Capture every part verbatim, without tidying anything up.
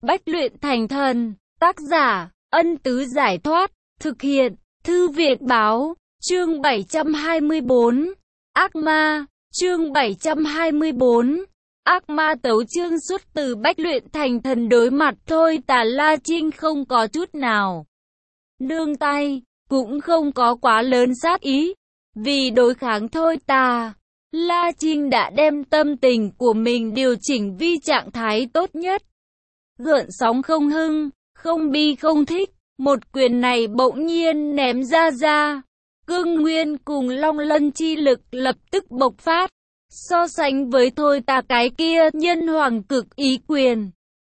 Bách luyện thành thần. Tác giả, Ân Tứ Giải Thoát. Thực hiện, Thư Việt Báo. Chương bảy trăm hai mươi bốn. Ác ma. Chương bảy trăm hai mươi bốn. Ác ma tấu chương xuất từ Bách luyện thành thần. Đối mặt Thôi Tà, La Trinh không có chút nào nương tay, cũng không có quá lớn sát ý. Vì đối kháng Thôi Tà, La Trinh đã đem tâm tình của mình điều chỉnh vi trạng thái tốt nhất. Gợn sóng không hưng, không bi không thích. Một quyền này bỗng nhiên ném ra ra. Cương nguyên cùng long lân chi lực lập tức bộc phát. So sánh với Thôi Tà cái kia nhân hoàng cực ý quyền,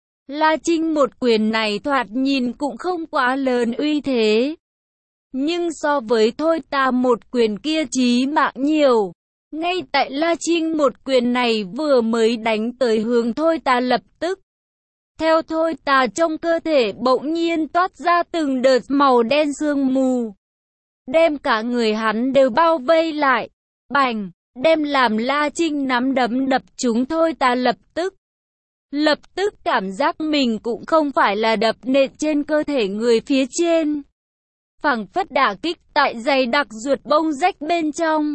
La Trinh một quyền này thoạt nhìn cũng không quá lớn uy thế. Nhưng so với Thôi Tà một quyền kia chí mạng nhiều. Ngay tại La Trinh một quyền này vừa mới đánh tới hướng Thôi Tà, lập tức theo Thôi Tà trong cơ thể bỗng nhiên toát ra từng đợt màu đen sương mù, đem cả người hắn đều bao vây lại. Bành, đem làm La Trinh nắm đấm đập trúng Thôi Tà, lập tức lập tức cảm giác mình cũng không phải là đập nện trên cơ thể người phía trên, phảng phất đả kích tại dày đặc ruột bông rách bên trong.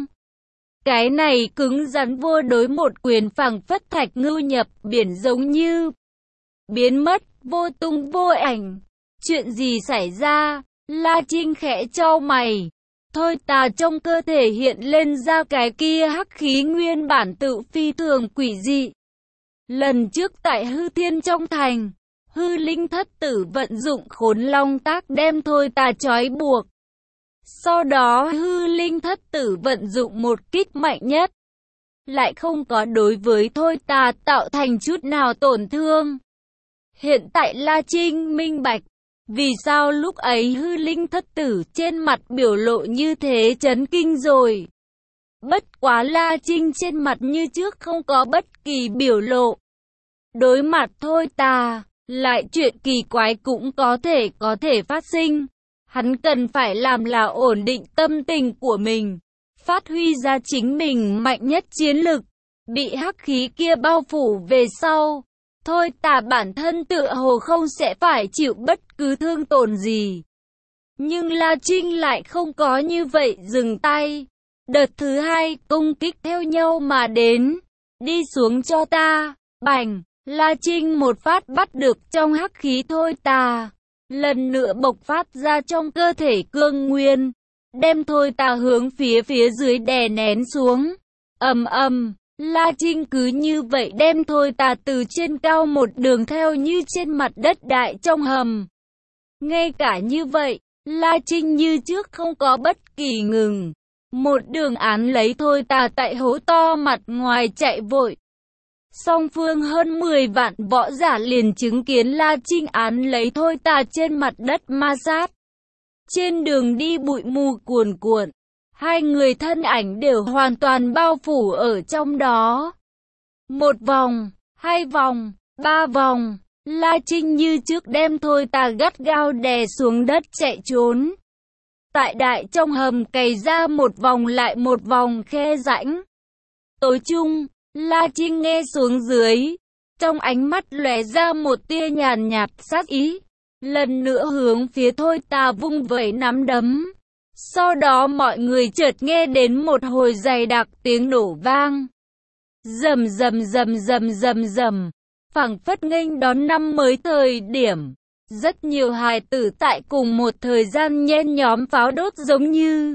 Cái này cứng rắn vô đối một quyền phảng phất thạch ngưu nhập biển giống như biến mất, vô tung vô ảnh. Chuyện gì xảy ra? La Trinh khẽ chau mày. Thôi Tà trong cơ thể hiện lên ra cái kia hắc khí nguyên bản tự phi thường quỷ dị. Lần trước tại Hư Thiên trong thành, Hư Linh Thất Tử vận dụng Khốn Long Tác đem Thôi Tà trói buộc. Sau đó Hư Linh Thất Tử vận dụng một kích mạnh nhất, lại không có đối với Thôi Tà tạo thành chút nào tổn thương. Hiện tại La Trinh minh bạch, vì sao lúc ấy Hư Linh Thất Tử trên mặt biểu lộ như thế chấn kinh rồi. Bất quá La Trinh trên mặt như trước không có bất kỳ biểu lộ. Đối mặt Thôi Tà, lại chuyện kỳ quái cũng có thể có thể phát sinh. Hắn cần phải làm là ổn định tâm tình của mình, phát huy ra chính mình mạnh nhất chiến lực. Bị hắc khí kia bao phủ về sau, Thôi Tà bản thân tựa hồ không sẽ phải chịu bất cứ thương tổn gì. Nhưng La Trinh lại không có như vậy dừng tay. Đợt thứ hai công kích theo nhau mà đến. Đi xuống cho ta. Bành, La Trinh một phát bắt được trong hắc khí Thôi Tà, lần nữa bộc phát ra trong cơ thể cương nguyên, đem Thôi Tà hướng phía phía dưới đè nén xuống. Ầm ầm, La Trinh cứ như vậy đem Thôi Tà từ trên cao một đường theo như trên mặt đất đại trong hầm. Ngay cả như vậy, La Trinh như trước không có bất kỳ ngừng. Một đường án lấy Thôi Tà tại hố to mặt ngoài chạy vội. Song phương hơn mười vạn võ giả liền chứng kiến La Trinh án lấy Thôi Tà trên mặt đất ma sát. Trên đường đi bụi mù cuồn cuộn, hai người thân ảnh đều hoàn toàn bao phủ ở trong đó. Một vòng, hai vòng, ba vòng, La Trinh như trước đem Thôi Tà gắt gao đè xuống đất chạy trốn. Tại đại trong hầm cày ra một vòng lại một vòng khe rãnh. Tối chung, La Trinh nghe xuống dưới, trong ánh mắt lóe ra một tia nhàn nhạt sát ý, lần nữa hướng phía Thôi Tà vung vẩy nắm đấm. Sau đó mọi người chợt nghe đến một hồi dày đặc tiếng nổ vang. Rầm rầm rầm rầm rầm rầm, phảng phất nghênh đón năm mới thời điểm. Rất nhiều hài tử tại cùng một thời gian nhen nhóm pháo đốt giống như,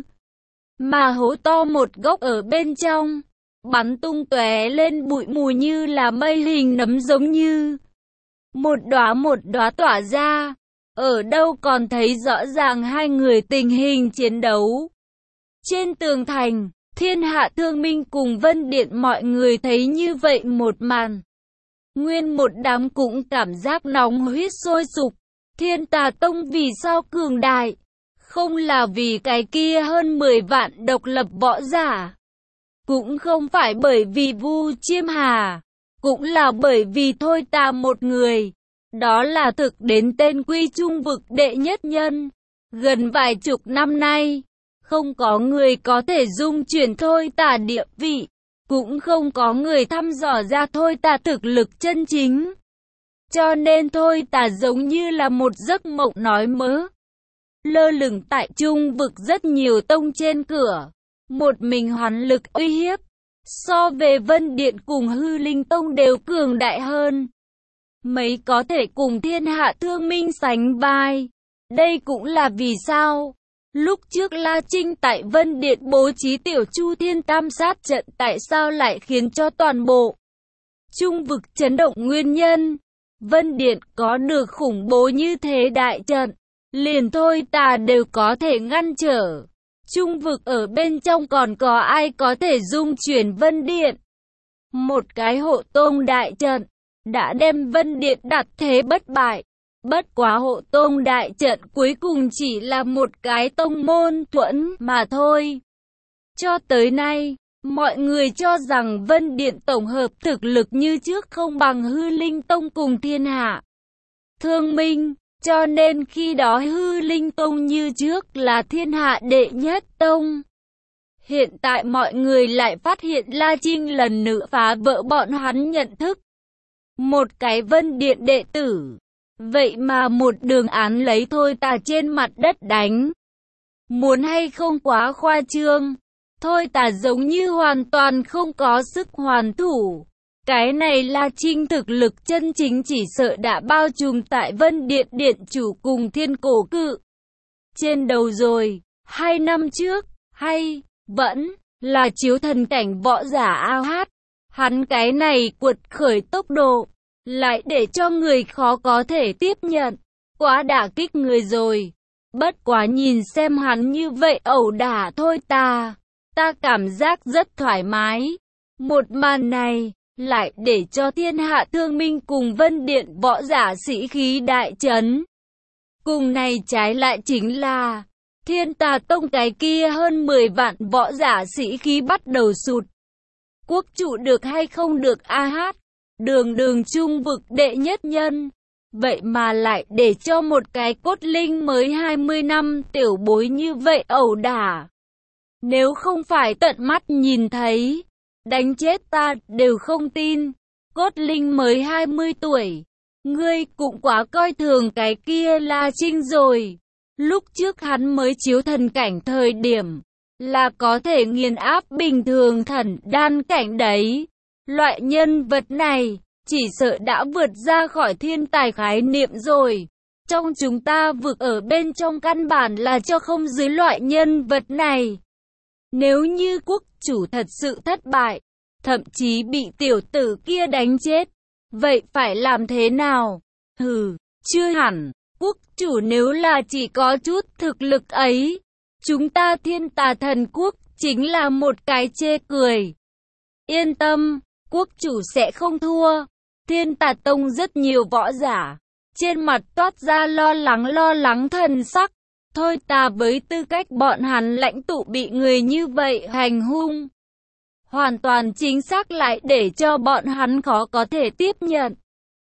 mà hố to một góc ở bên trong, bắn tung tóe lên bụi mù như là mây hình nấm giống như. Một đóa một đóa tỏa ra, ở đâu còn thấy rõ ràng hai người tình hình chiến đấu. Trên tường thành, Thiên Hạ Thương Minh cùng Vân Điện mọi người thấy như vậy một màn. Nguyên một đám cũng cảm giác nóng huyết sôi sục. Thiên Tà Tông vì sao cường đại? Không là vì cái kia hơn mười vạn độc lập võ giả. Cũng không phải bởi vì Vu Chiêm Hà. Cũng là bởi vì Thôi Tà một người. Đó là thực đến tên Quy Trung vực đệ nhất nhân. Gần vài chục năm nay, không có người có thể dung chuyển Thôi Tà địa vị. Cũng không có người thăm dò ra Thôi Tà thực lực chân chính. cho nên thôi tà giống như là một giấc mộng nói mớ. Lơ lửng tại trung vực rất nhiều tông trên cửa, một mình hoán lực uy hiếp, so về Vân Điện cùng Hư Linh Tông đều cường đại hơn. Mấy có thể cùng thiên hạ thương minh sánh vai. Đây cũng là vì sao lúc trước La Trinh tại Vân Điện bố trí tiểu Chu Thiên Tam sát trận tại sao lại khiến cho toàn bộ trung vực chấn động nguyên nhân. Vân Điện có được khủng bố như thế đại trận, liền thôi tà đều có thể ngăn trở. Trung vực ở bên trong còn có ai có thể dung chuyển Vân Điện? Một cái hộ tông đại trận đã đem Vân Điện đặt thế bất bại. Bất quá hộ tông đại trận cuối cùng chỉ là một cái tông môn thuẫn mà thôi. Cho tới nay, mọi người cho rằng Vân Điện tổng hợp thực lực như trước không bằng Hư Linh Tông cùng thiên hạ thương minh, cho nên khi đó Hư Linh Tông như trước là thiên hạ đệ nhất tông. Hiện tại mọi người lại phát hiện La Trinh lần nữa phá vỡ bọn hắn nhận thức. Một cái Vân Điện đệ tử, vậy mà một đường án lấy thôi tà trên mặt đất đánh. Muốn hay không quá khoa trương, thôi tà giống như hoàn toàn không có sức hoàn thủ. Cái này La Trinh thực lực chân chính chỉ sợ đã bao trùm tại Vân Điện điện chủ cùng thiên cổ cự trên đầu rồi. Hai năm trước, hay vẫn là chiếu thần cảnh võ giả a hát, hắn cái này cuột khởi tốc độ lại để cho người khó có thể tiếp nhận, quá đả kích người rồi. Bất quá nhìn xem hắn như vậy ẩu đả thôi ta, ta cảm giác rất thoải mái. Một màn này lại để cho thiên hạ thương minh cùng Vân Điện võ giả sĩ khí đại chấn. Cùng này trái lại chính là Thiên Tà Tông cái kia hơn mười vạn võ giả sĩ khí bắt đầu sụt. Quốc chủ được hay không được a hát, đường đường trung vực đệ nhất nhân, vậy mà lại để cho một cái cốt linh mới hai mươi năm tiểu bối như vậy ẩu đả. Nếu không phải tận mắt nhìn thấy, đánh chết ta đều không tin. Cốt linh mới hai mươi tuổi, ngươi cũng quá coi thường cái kia La Trinh rồi. Lúc trước hắn mới chiếu thần cảnh thời điểm, là có thể nghiền áp bình thường thần đan cảnh đấy. Loại nhân vật này, chỉ sợ đã vượt ra khỏi thiên tài khái niệm rồi. Trong chúng ta vực ở bên trong căn bản là cho không dưới loại nhân vật này. Nếu như quốc chủ thật sự thất bại, thậm chí bị tiểu tử kia đánh chết, vậy phải làm thế nào? Hừ, chưa hẳn. Quốc chủ nếu là chỉ có chút thực lực ấy, chúng ta Thiên Tà Thần Quốc chính là một cái chê cười. Yên tâm, quốc chủ sẽ không thua. Thiên Tà Tông rất nhiều võ giả, trên mặt toát ra lo lắng lo lắng thần sắc. Thôi ta với tư cách bọn hắn lãnh tụ bị người như vậy hành hung, hoàn toàn chính xác lại để cho bọn hắn khó có thể tiếp nhận.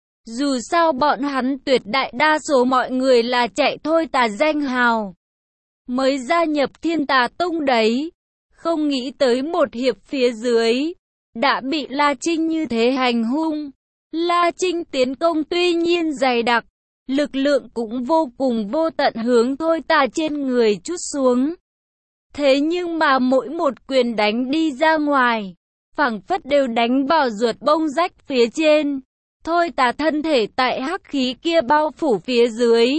Dù sao bọn hắn tuyệt đại đa số mọi người là chạy thôi tà danh hào, mới gia nhập Thiên Tà Tông đấy. Không nghĩ tới một hiệp phía dưới, đã bị La Trinh như thế hành hung. La Trinh tiến công tuy nhiên dày đặc, lực lượng cũng vô cùng vô tận hướng thôi tà trên người trút xuống. Thế nhưng mà mỗi một quyền đánh đi ra ngoài, phảng phất đều đánh vào ruột bông rách phía trên. Thôi tà thân thể tại hắc khí kia bao phủ phía dưới,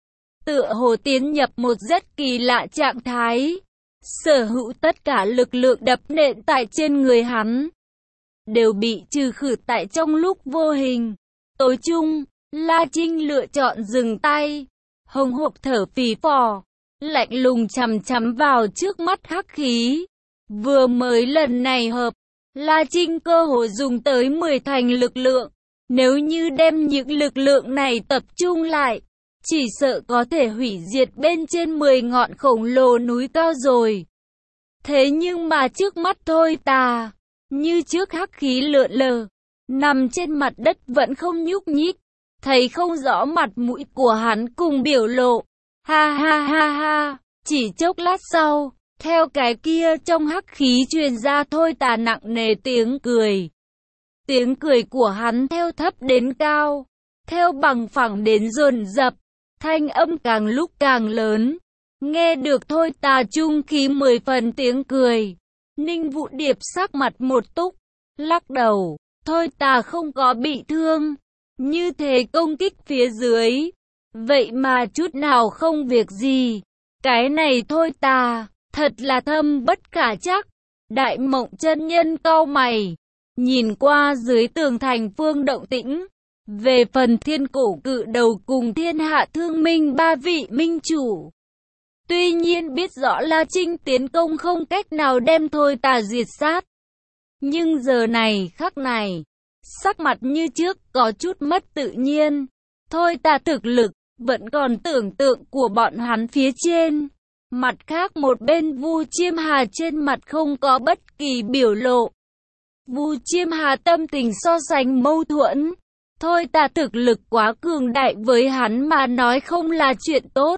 tựa hồ tiến nhập một rất kỳ lạ trạng thái, sở hữu tất cả lực lượng đập nện tại trên người hắn, đều bị trừ khử tại trong lúc vô hình. Tối chung, La Trinh lựa chọn dừng tay, hồng hộc thở phì phò, lạnh lùng chằm chằm vào trước mắt hắc khí. Vừa mới lần này hợp, La Trinh cơ hồ dùng tới mười thành lực lượng. Nếu như đem những lực lượng này tập trung lại, chỉ sợ có thể hủy diệt bên trên mười ngọn khổng lồ núi cao rồi. Thế nhưng mà trước mắt thôi tà, như trước hắc khí lượn lờ, nằm trên mặt đất vẫn không nhúc nhích, thấy không rõ mặt mũi của hắn cùng biểu lộ. Ha ha ha ha, chỉ chốc lát sau, theo cái kia trong hắc khí truyền ra thôi tà nặng nề tiếng cười. Tiếng cười của hắn theo thấp đến cao, theo bằng phẳng đến dồn dập, thanh âm càng lúc càng lớn. Nghe được Thôi Tà trung khí mười phần tiếng cười. Ninh Vũ Điệp sắc mặt một túc, lắc đầu, Thôi Tà không có bị thương. Như thế công kích phía dưới, vậy mà chút nào không việc gì. Cái này Thôi Tà, thật là thâm bất khả trắc. Đại Mộng chân nhân cau mày, nhìn qua dưới tường thành phương động tĩnh. Về phần Thiên Cổ Cự Đầu cùng Thiên Hạ Thương Minh ba vị minh chủ, tuy nhiên biết rõ La Trinh tiến công không cách nào đem Thôi Tà diệt sát. Nhưng giờ này khắc này, sắc mặt như trước có chút mất tự nhiên. Thôi Tà thực lực, vẫn còn tưởng tượng của bọn hắn phía trên. Mặt khác một bên Vu Chiêm Hà trên mặt không có bất kỳ biểu lộ. Vu Chiêm Hà tâm tình so sánh mâu thuẫn. Thôi Tà thực lực quá cường đại với hắn mà nói không là chuyện tốt.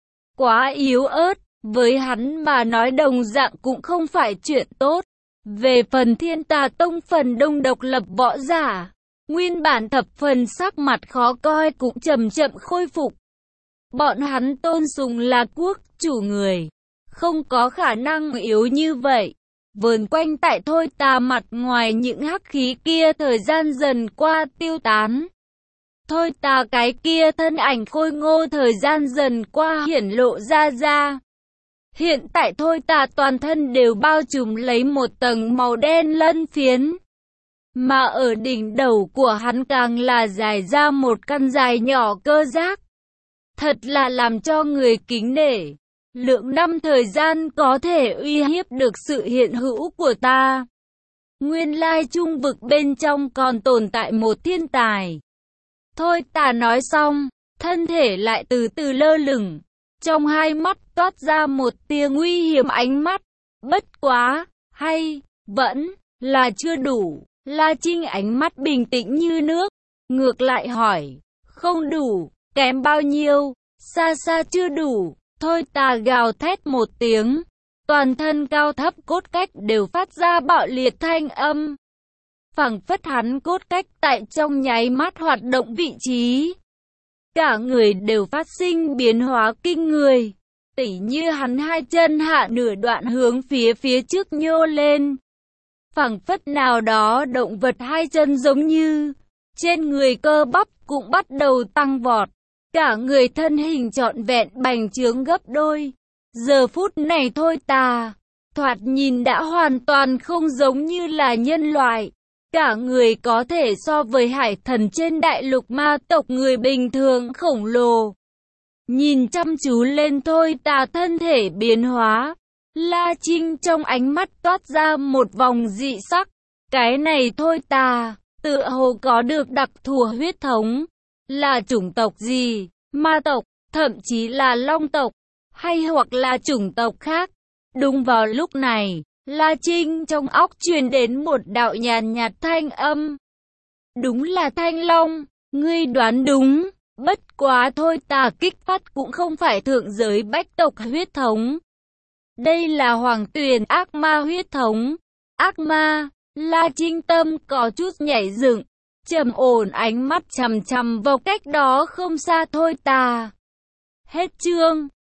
Quá yếu ớt, với hắn mà nói đồng dạng cũng không phải chuyện tốt. Về phần Thiên Tà Tông phần đông độc lập võ giả, nguyên bản thập phần sắc mặt khó coi cũng chậm chậm khôi phục. Bọn hắn tôn sùng là quốc chủ người, không có khả năng yếu như vậy. Vờn quanh tại Thôi Tà mặt ngoài những hắc khí kia thời gian dần qua tiêu tán. Thôi Tà cái kia thân ảnh khôi ngô thời gian dần qua hiển lộ ra ra. Hiện tại Thôi Tà toàn thân đều bao trùm lấy một tầng màu đen lân phiến. Mà ở đỉnh đầu của hắn càng là dài ra một căn dài nhỏ cơ giác. Thật là làm cho người kính nể. Lượng năm thời gian có thể uy hiếp được sự hiện hữu của ta. Nguyên lai trung vực bên trong còn tồn tại một thiên tài. Thôi Tà nói xong, thân thể lại từ từ lơ lửng. Trong hai mắt toát ra một tia nguy hiểm ánh mắt. Bất quá, hay, vẫn, là chưa đủ. La Trinh ánh mắt bình tĩnh như nước. Ngược lại hỏi, không đủ, kém bao nhiêu, xa xa chưa đủ. Thôi Tà gào thét một tiếng. Toàn thân cao thấp cốt cách đều phát ra bạo liệt thanh âm. Phảng phất hắn cốt cách tại trong nháy mắt hoạt động vị trí. Cả người đều phát sinh biến hóa kinh người. Tỉ như hắn hai chân hạ nửa đoạn hướng phía phía trước nhô lên. Phảng phất nào đó động vật hai chân giống như. Trên người cơ bắp cũng bắt đầu tăng vọt. Cả người thân hình trọn vẹn bành trướng gấp đôi. Giờ phút này Thôi Tà, thoạt nhìn đã hoàn toàn không giống như là nhân loại. Cả người có thể so với hải thần trên đại lục ma tộc người bình thường khổng lồ. Nhìn chăm chú lên Thôi Tà thân thể biến hóa. La Trinh trong ánh mắt toát ra một vòng dị sắc. Cái này Thôi Tà, tựa hồ có được đặc thù huyết thống. Là chủng tộc gì? Ma tộc, thậm chí là long tộc, hay hoặc là chủng tộc khác? Đúng vào lúc này, La Trinh trong óc truyền đến một đạo nhàn nhạt thanh âm. Đúng là Thanh Long, ngươi đoán đúng, bất quá Thôi Tà kích phát cũng không phải thượng giới bách tộc huyết thống. Đây là hoàng tuyền ác ma huyết thống. Ác ma, La Trinh tâm có chút nhảy dựng. Trầm ổn ánh mắt chằm chằm vào cách đó không xa Thôi Tà. Hết chương.